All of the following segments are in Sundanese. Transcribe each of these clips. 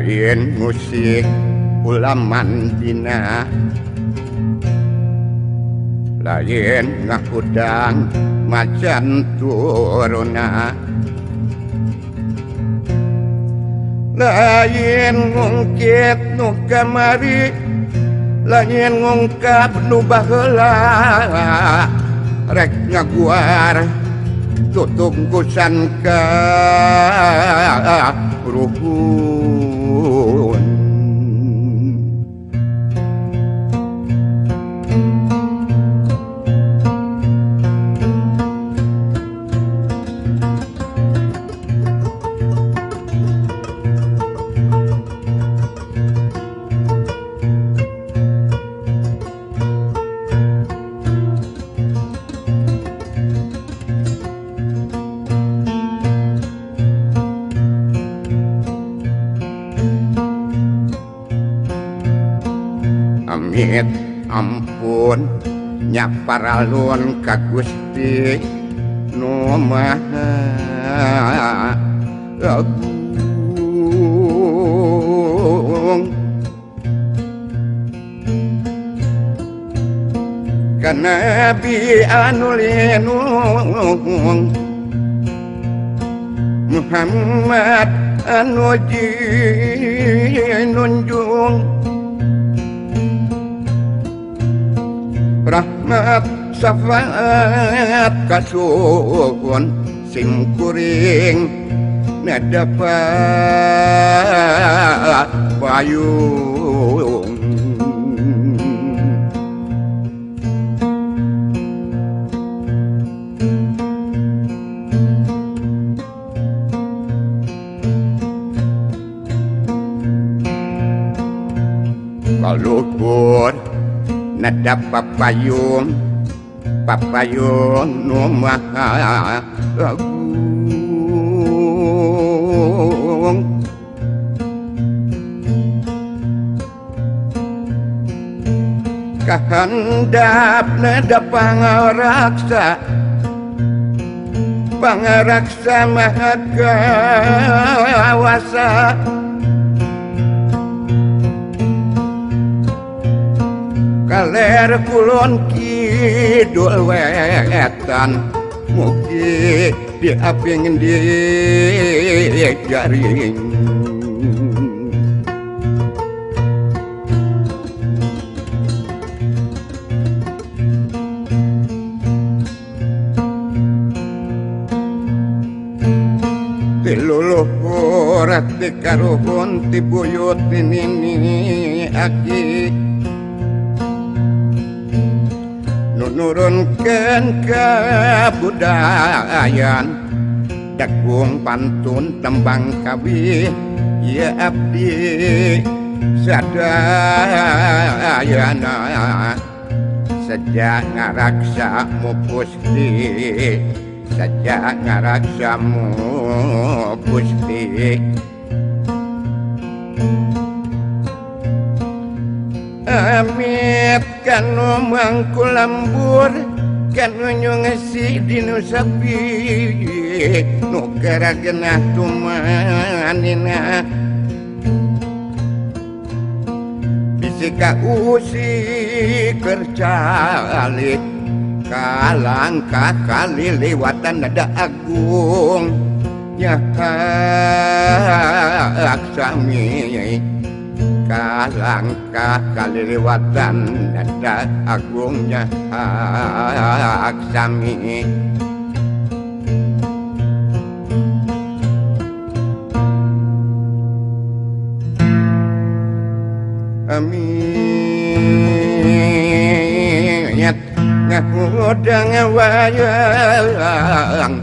lain musik ulaman dina lain ngakudang macan turuna lain ngungkit nu kamari lain ngungkap nu baheula rek ngaguar tutungkusan ka ruhun amit ampun nyaparalun ka Gusti nu Maha Agung ka Nabi anu linung Muhammad anu jinunjung rahmat syafaat kasuhun simkuring nadapat payung kaluhur nada papayung nu Maha Agung kahandap nada pangaraksa Maha Kawasa kaler kulon kidul wetan mugi diaping di jaring tiluluhur ati karuhun tibuyut ini aki nurunkan kabudayan dagung pantun tembang kawi ya abdi sadayana sejak ngaraksamu Gusti sejak ngaraksamu Gusti amit kanu mangku lambur kanu nyongesi dinu sapi nu karagenah tumanina bisika usi kercalit kalangkah kali lewatan nada agung ya aksami kalangkah kaliliwatan nada agungnya aksami aminyat ngakudang wayang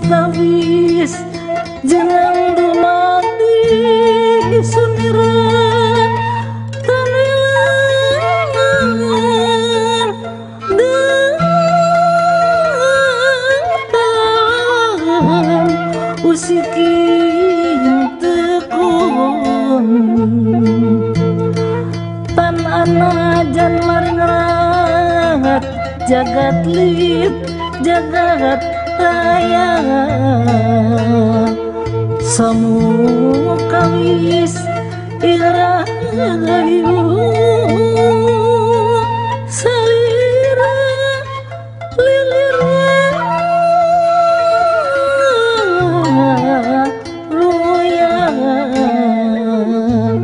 kawis jangan dumati sundiran tanilangan dengan usiki tekun tan anajan maring rahat jagat lit jagat raya samu kawis irayu salira lilira royang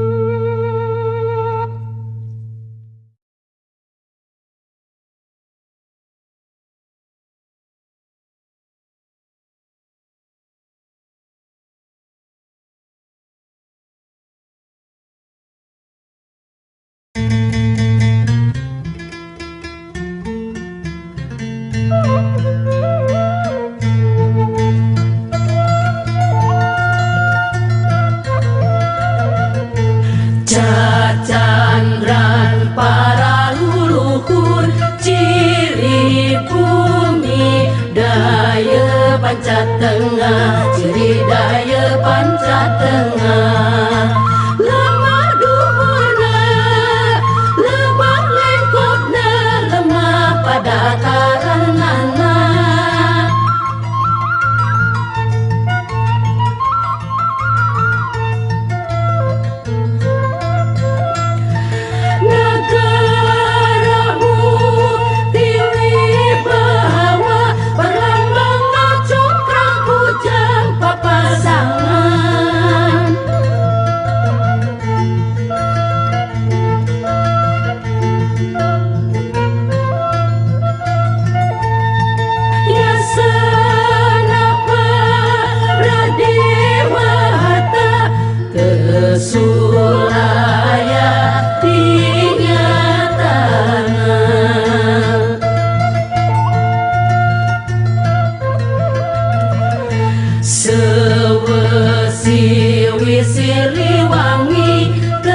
Cacandran para leluhur ciri bumi daya panca tengah ciri daya panca tengah lemah duburna lemah lengkopna lemah pada karanana Sulaya dinyatana sewesi wisiri wangi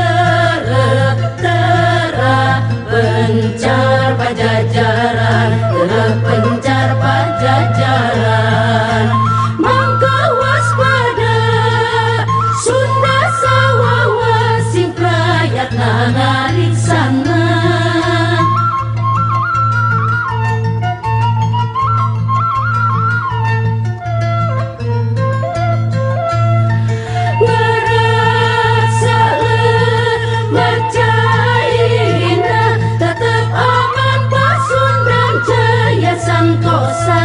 tera pencar pajajaran tera pencar pajajaran mangka waspada Sunda sawawa sing prayatna ngariksana ngerasa mercaina tetep aman Pasundan Jaya Santosa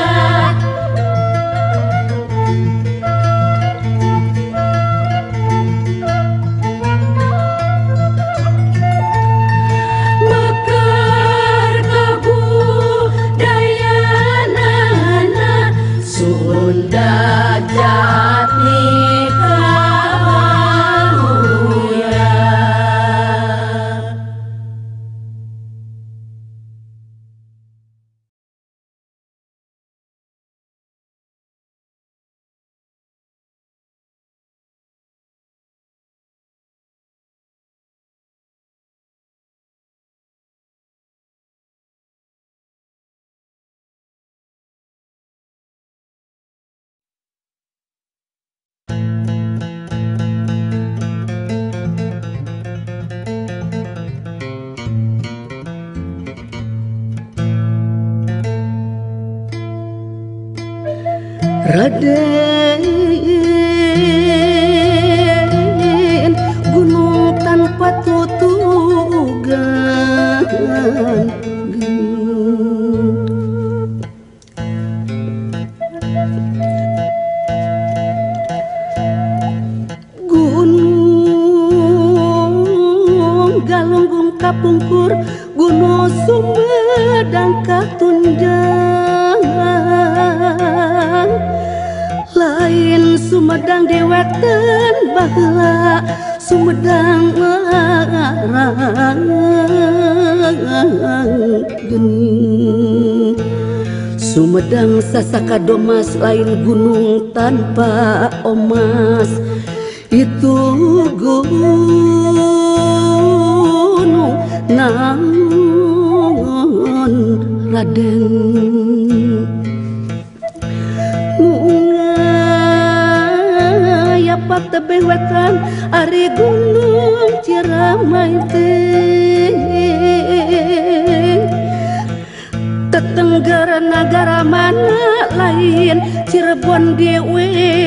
Sunda Jati Kaluya Raden gunung tanpa tutugan gunung galunggung kapungkur gunung Sumedang katunjang lain Sumedang deweken baheula Sumedang ngarang geuning Sumedang Sasaka Domas lain gunung tanpa omas. Itu gunung naon Raden. Ngaya patebeh wetan ari gunung Ciramai teh. Tetenggara nagara mana lain Cirebon dewe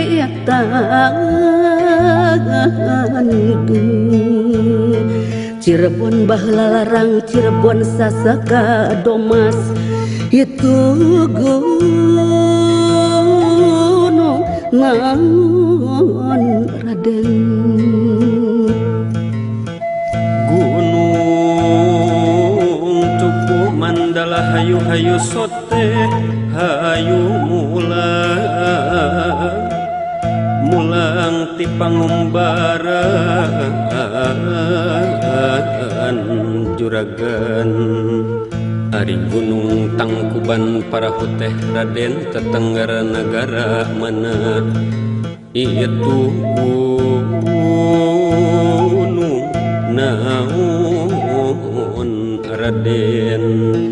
Cirebon baheula larang Cirebon Sasaka Domas. Itu gunung naon Raden. Mandala hayu-hayu sote hayu mulang ti pangumbaran juragan ari gunung Tangkuban Parahu teh Raden tetenggara nagara mana itu gunung naon Raden.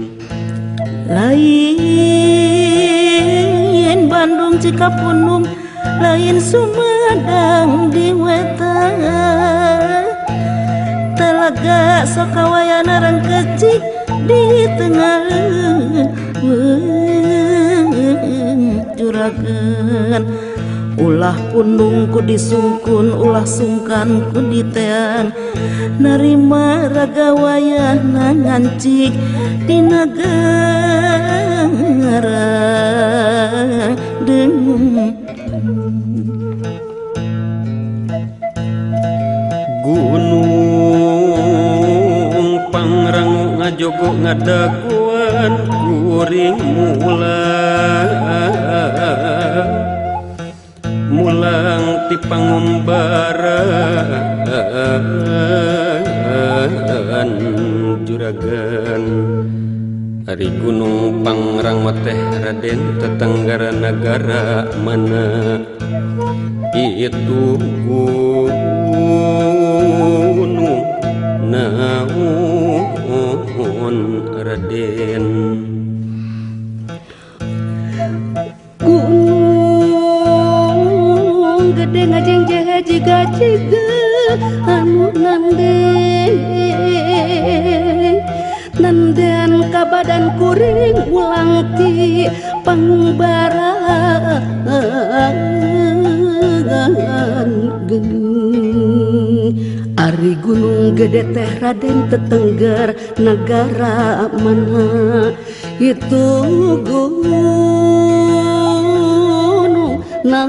Lain Bandung Cikapunung, lain Sumedang di wetan. Telaga Sokawayana rang kecik di tengah juragan. Ulah punung ku disungkun, ulah sungkan ku ditean. Narima ragawayana ngancik di negara Gunung Pangrango ngajogo ngadaguan kuring mulang ti pangumbaran juragan ari gunung Pangrango teh Raden tetenggara nagara mana itu gunung naon Raden. Gunung gede ngajeng jaga jiga anu nandean ka badan kuring ulang ti pangumbaran ari gunung gede teh Raden tetengger negara mana itu gunung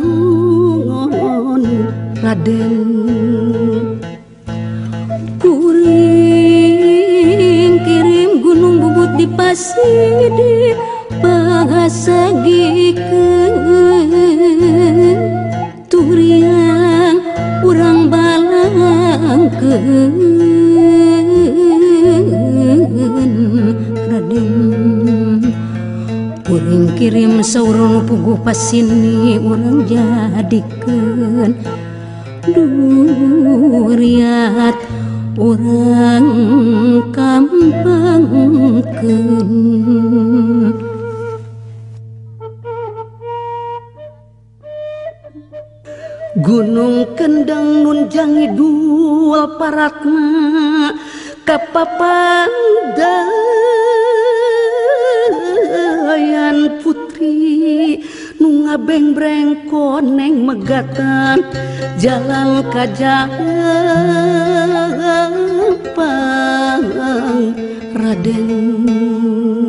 naon Raden. Kuring kirim gunung bubut di pasir bahasa gikeun turiang urang balangkeun Raden. Kuring kirim saurung puguh pasini urang jadikeun duriat urang kampangkeun. Gunung Kendeng nun jangi dua paratna kapapandayan putri nu ngabeng-breng koneng megatan jalan kajampang Raden.